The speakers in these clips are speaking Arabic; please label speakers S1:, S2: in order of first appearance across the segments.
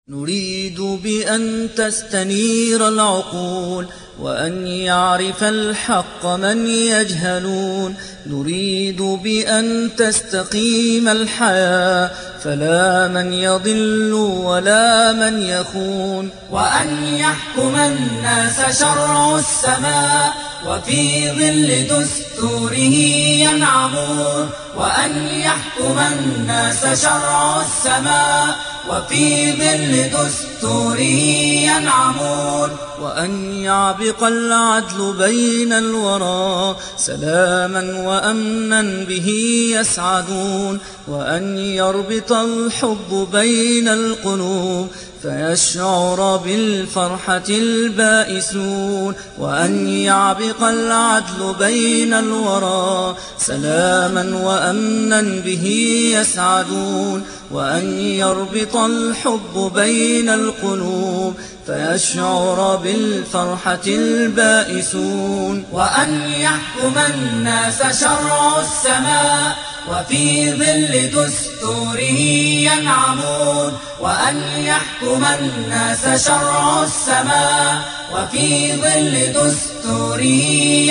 S1: نريد بأن تستنير العقول وأن يعرف الحق من يجهلون. نريد بأن تستقيم الحياة فلا من يضل ولا من يخون.
S2: وأن يحكم الناس شرع السماء وفي ظل دستوره ينعمون. وأن يحكم الناس شرع السماء وفي ظل دستوره ينعمون.
S1: وأن يعبق العدل بين الورى سلاما وأمنا به يسعدون. وأن يربط الحب بين القلوب فيشعر بالفرحة البائسون. وأن يعبق العدل بين الورى سلاما وأمنا به يسعدون. وأن يربط الحب بين القلوب فيشعر بالفرحة البائسون.
S2: وأن يحكم الناس شرع السماء وفي ظل دستوره ينعمون. وأن يحكم الناس شرع السماء وفي ظل دستوره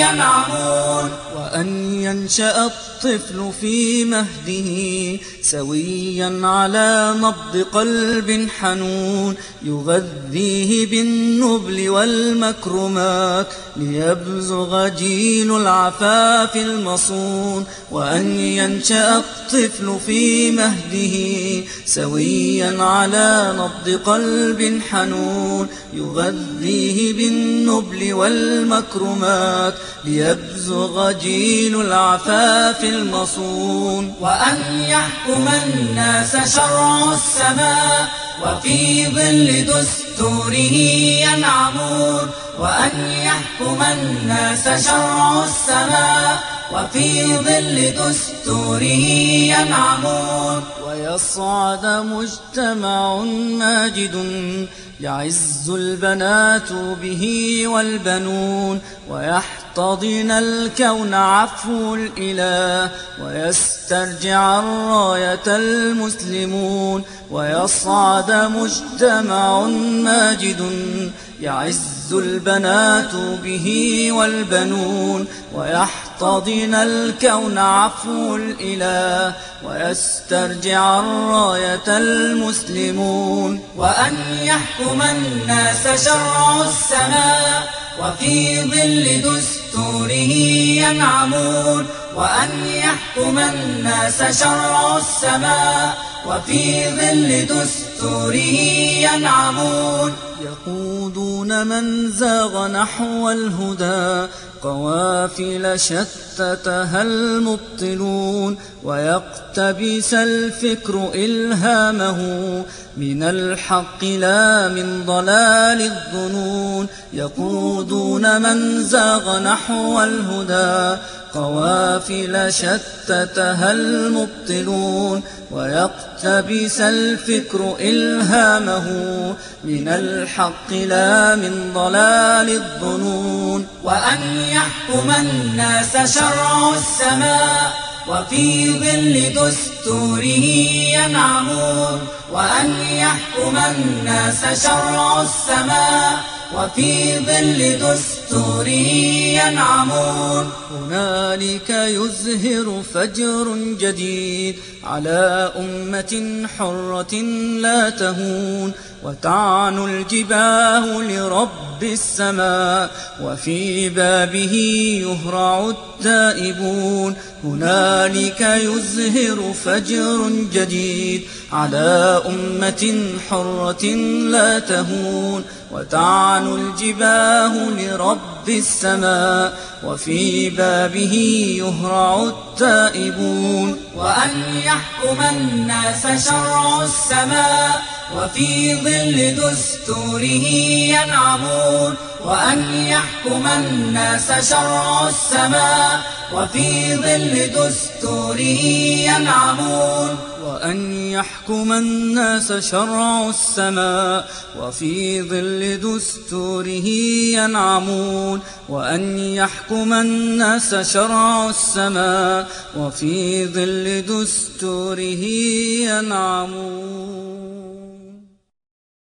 S2: ينعمون.
S1: وأن ينشأ الطفل في مهده سويا على نبض قلب حنون يغذيه بالنبل والمكرمات ليبزغ جيل العفاف المصون. وأن ينشأ الطفل في مهده سويا على نبض قلب حنون يغذيه بالنبل والمكرمات ليبزغ جيل العفاف المصون.
S2: وأن يحكم الناس شرع السماء وفي ظل دستوره ينعمون. وأن يحكم الناس شرع السماء وفي ظل دستوره ينعمون.
S1: ويصعد مجتمع ماجد يعز البنات به والبنون ويحتضن الكون عفو الإله ويسترجع الراية المسلمون. ويصعد مجتمع ماجد يعز البنات به والبنون ويحتضن الكون عفو الإله ويسترجع الراية المسلمون.
S2: وأن يحكم الناس شرع السماء وفي ظل دستوره ينعمون. وأن يحكم الناس شرع السماء وفي ظل دستوره ينعمون.
S1: يقودون من زاغ نحو الهدى قوافل شتتها المبطلون ويقتبس الفكر إلهامه من الحق لا من ضلال الظنون. يقودون من زاغ نحو الهدى قوافل شتتها المبطلون ويقتبس الفكر إلهامه من الحق لا من ضلال الظنون.
S2: وأن يحكم الناس شرع السماء وفي ظل دستوره ينعمون. وأن يحكم الناس شرع السماء وفي ظل دستوره ينعمون.
S1: هنالك يزهر فجر جديد على أمة حرة لا تهون وتعنو الجباه لرب السماء وفي بابه يهرع التائبون. هنالك يزهر فجر جديد على أمة حرة لا تهون وتعنو الجباه لرب السماء وفي بابه يهرع التائبون.
S2: وأن يحكم الناس شرع السماء وفي ظل دستوره ينعمون. وأن يحكم الناس شرع السماء وفي ظل دستوره ينعمون.
S1: وأن يحكم الناس شرع السماء وفي ظل دستوره ينعمون. وأن يحكم الناس شرع السماء وفي ظل دستوره ينعمون.